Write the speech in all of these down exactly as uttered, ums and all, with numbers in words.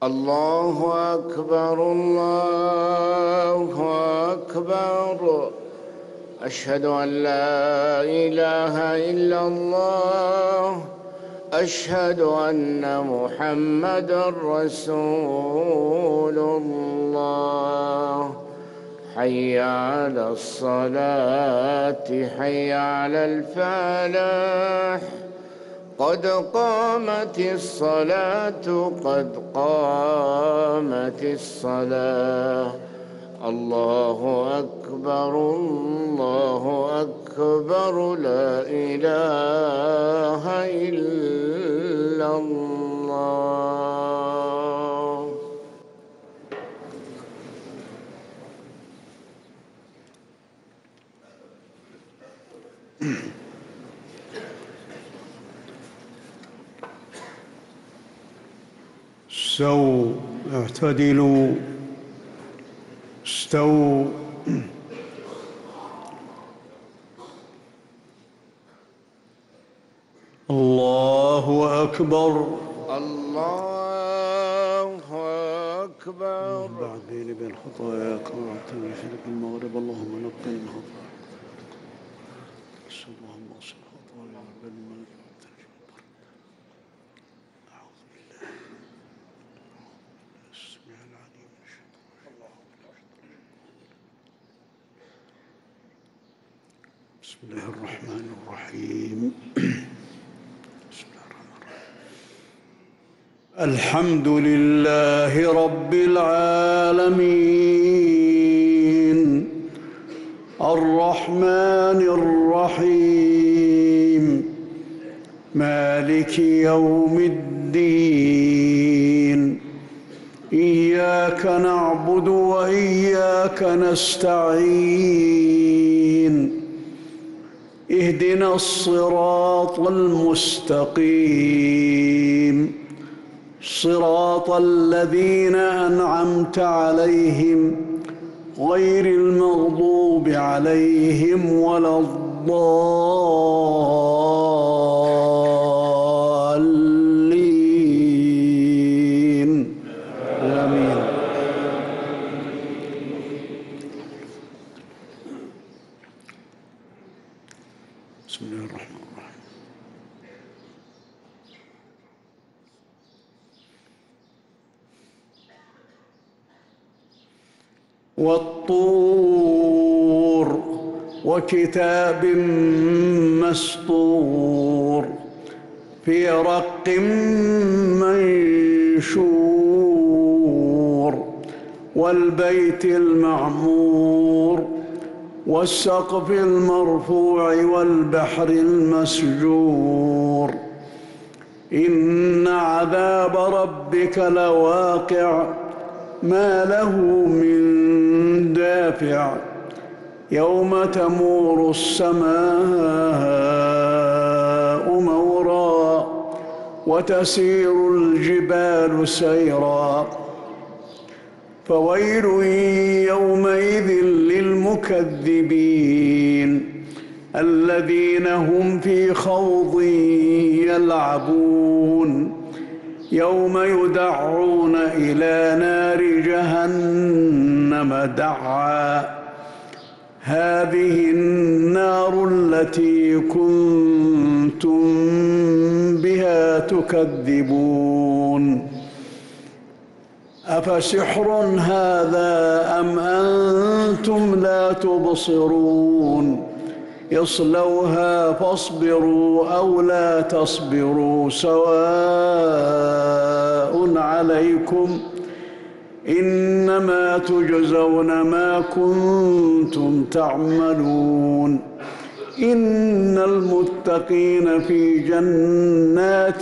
الله أكبر الله أكبر. أشهد أن لا إله إلا الله. أشهد أن محمدًا رسول الله. حي على الصلاة حي على الفلاح. قد قامت الصلاة قد قامت الصلاة. الله أكبر الله أكبر. لا إله إلا الله. استووا اعتدلوا استووا. الله أكبر الله أكبر. بعد بيني بين خطاياك وأعتني شرك المغرب. اللهم نقني من خطاياك. اللهم اصلح خطاياي بالملك والترجمة. أعوذ بالله السميع العليم من الشيطان. بسم الله الرحمن الرحيم. بسم الله الرحمن الرحيم. الحمد لله رب العالمين الرحمن الرحيم مالك يوم الدين. إياك نعبد وإياك نستعين. اهدنا الصراط المستقيم صراط الذين أنعمت عليهم غير المغضوب عليهم ولا الضالين. آمين. بسم الله الرحمن الرحيم. والطور وكتاب مسطور في رق منشور والبيت المعمور والسقف المرفوع والبحر المسجور. إن عذاب ربك لواقع ما له من دافع. يوم تمور السماء مورا وتسير الجبال سيرا. فويل يومئذ للمكذبين الذين هم في خوض يلعبون. يوم يدعون إلى نار جهنم دعا. هذه النار التي كنتم بها تكذبون. أفسحر هذا أم أنتم لا تبصرون. اصلوها فاصبروا أو لا تصبروا سواء عليكم إنما تجزون ما كنتم تعملون. إن المتقين في جنات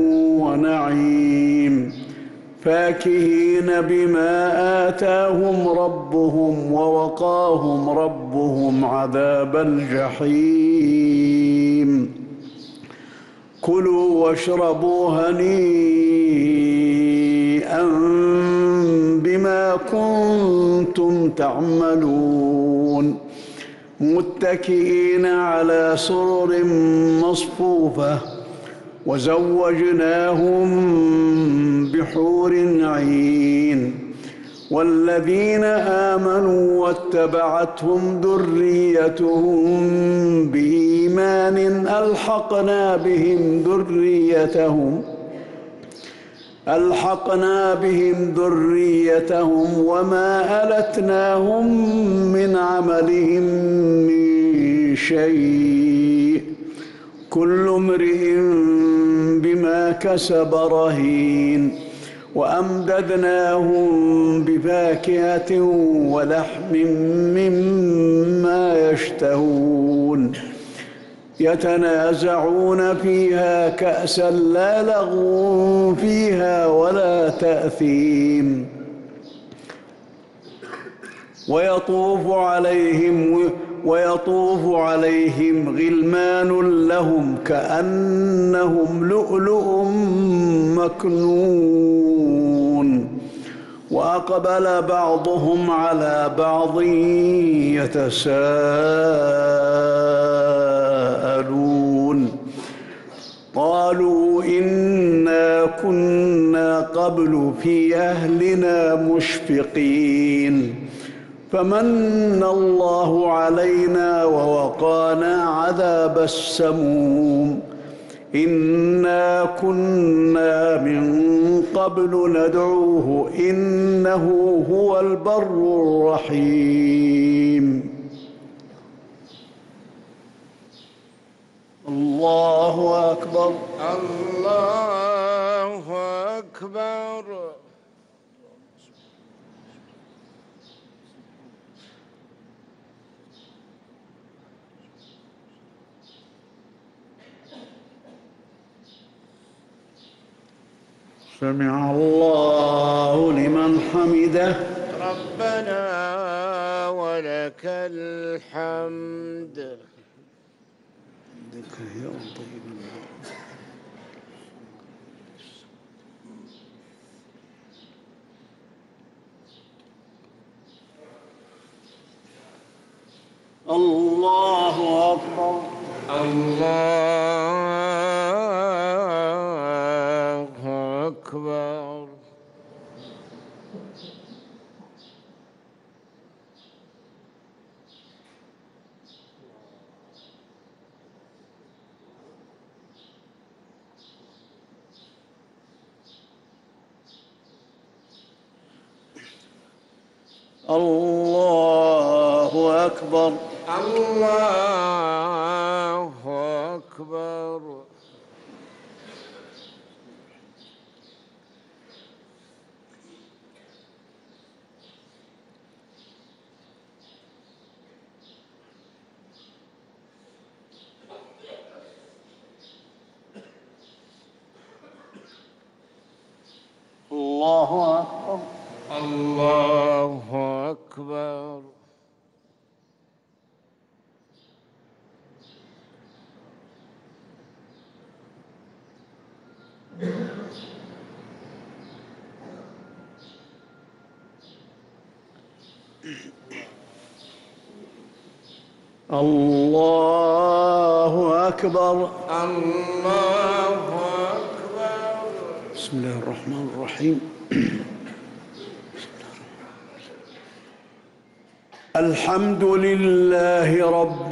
ونعيم فاكهين بما آتاهم ربهم ووقاهم ربهم عذاب الجحيم. كلوا واشربوا هنيئا بما كنتم تعملون. متكئين على سرر مصفوفة وزوجناهم بحور عين والذين آمنوا واتبعتهم ذريتهم بإيمان ألحقنا بهم ذريتهم ألحقنا بهم ذريتهم وما ألتناهم من عملهم من شيء كل امرئ بما كسب رهين وأمددناهم بفاكهة ولحم مما يشتهون يتنازعون فيها كأسا لا لغو فيها ولا تأثيم ويطوف عليهم ويطوف عليهم غلمان لهم كأنهم لؤلؤ مكنون وأقبل بعضهم على بعض يتساءلون قالوا إنا كنا قبل في أهلنا مشفقين فمن الله علينا ووقانا عذاب السموم إنا كنا من قبل ندعوه إنه هو البر الرحيم الله أكبر الله أكبر. سمع الله لمن حمده ربنا ولك الحمد. يا طيب الله أكبر الله أكبر. الله أكبر الله أكبر. الله أكبر الله أكبر. الله أكبر الله أكبر. بسم الله الرحمن الرحيم الحمد لله رب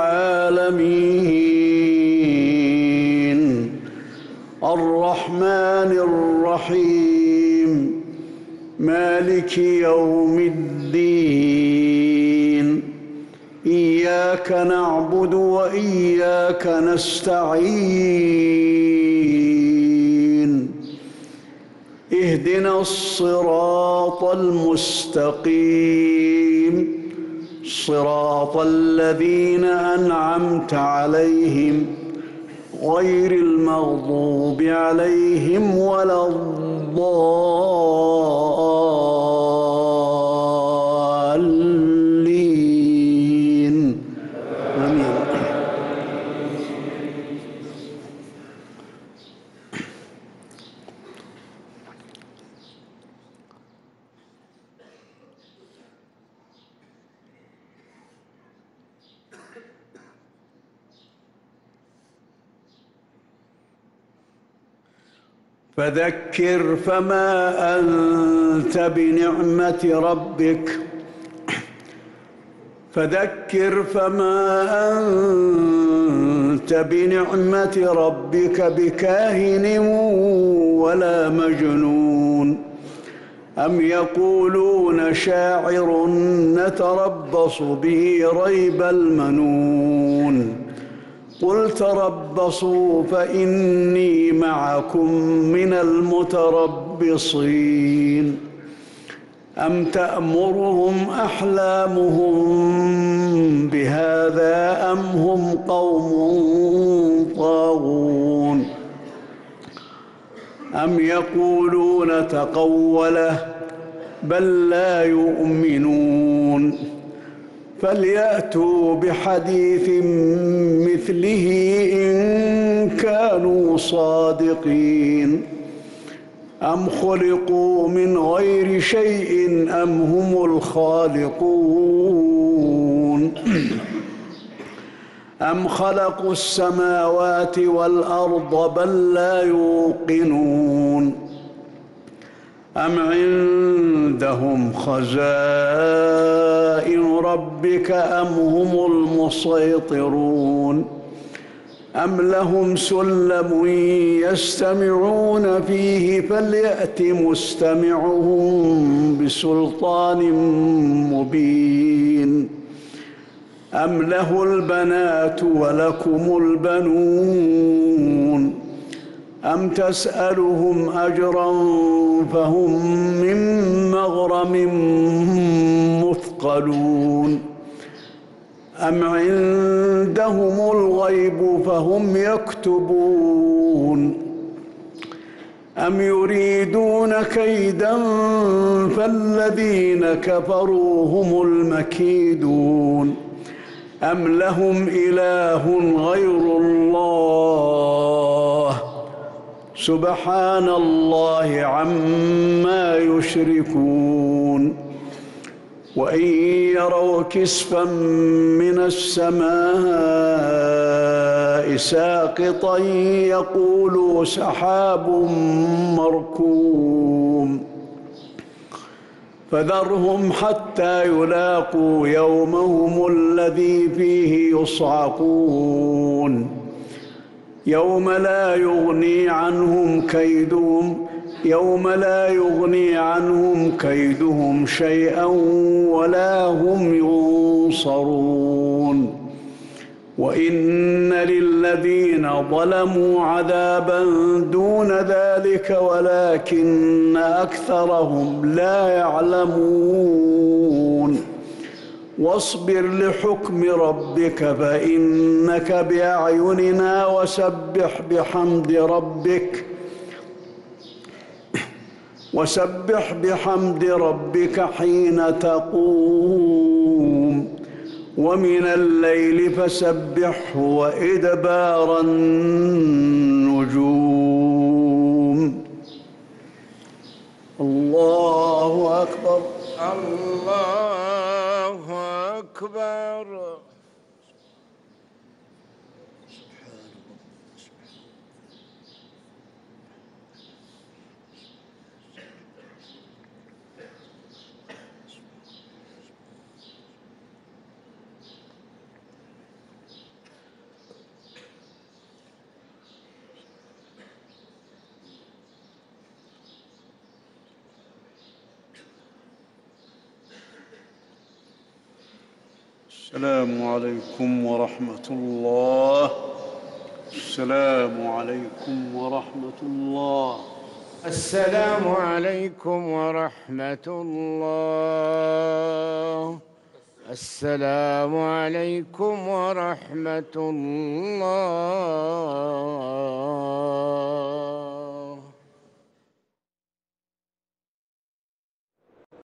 العالمين الرحمن الرحيم مالك يوم الدين إياك نعبد وإياك نستعين اهدنا الصراط المستقيم صراط الذين أنعمت عليهم غير المغضوب عليهم ولا الضالين آمين. فذكر فما أنت بنعمة ربك فذكر فما أنت بنعمة ربك بكاهن ولا مجنون أم يقولون شاعر نتربص به ريب المنون قل تربصوا فإني معكم من المتربصين أم تأمرهم أحلامهم بهذا أم هم قوم طاغون أم يقولون تقوله بل لا يؤمنون فليأتوا بحديث مثله إن كانوا صادقين أم خلقوا من غير شيء أم هم الخالقون أم خلقوا السماوات والأرض بل لا يوقنون أم عندهم خزائن ربك أم هم المسيطرون أم لهم سلم يستمعون فيه فليأت مستمعهم بسلطان مبين أم له البنات ولكم البنون أم تسألهم أجرا فهم من مغرم مثقلون أم عندهم الغيب فهم يكتبون أم يريدون كيدا فالذين كفروا هم المكيدون أم لهم إله غير الله سبحان الله عما يشركون وإن يروا كسفا من السماء ساقطا يقولوا سحاب مركوم فذرهم حتى يلاقوا يومهم الذي فيه يصعقون يوم لا يغني عنهم كيدهم يوم لا يغني عنهم كيدهم شيئا ولا هم ينصرون وإن للذين ظلموا عذابا دون ذلك ولكن أكثرهم لا يعلمون واصبر لحكم ربك فإنك بأعيننا وسبح بحمد ربك وسبح بحمد ربك حين تقوم ومن الليل فسبحه وإدبار النجوم الله أكبر الله أكبر. السلام عليكم ورحمة الله. السلام عليكم ورحمة الله. السلام عليكم ورحمة الله. السلام عليكم ورحمة الله.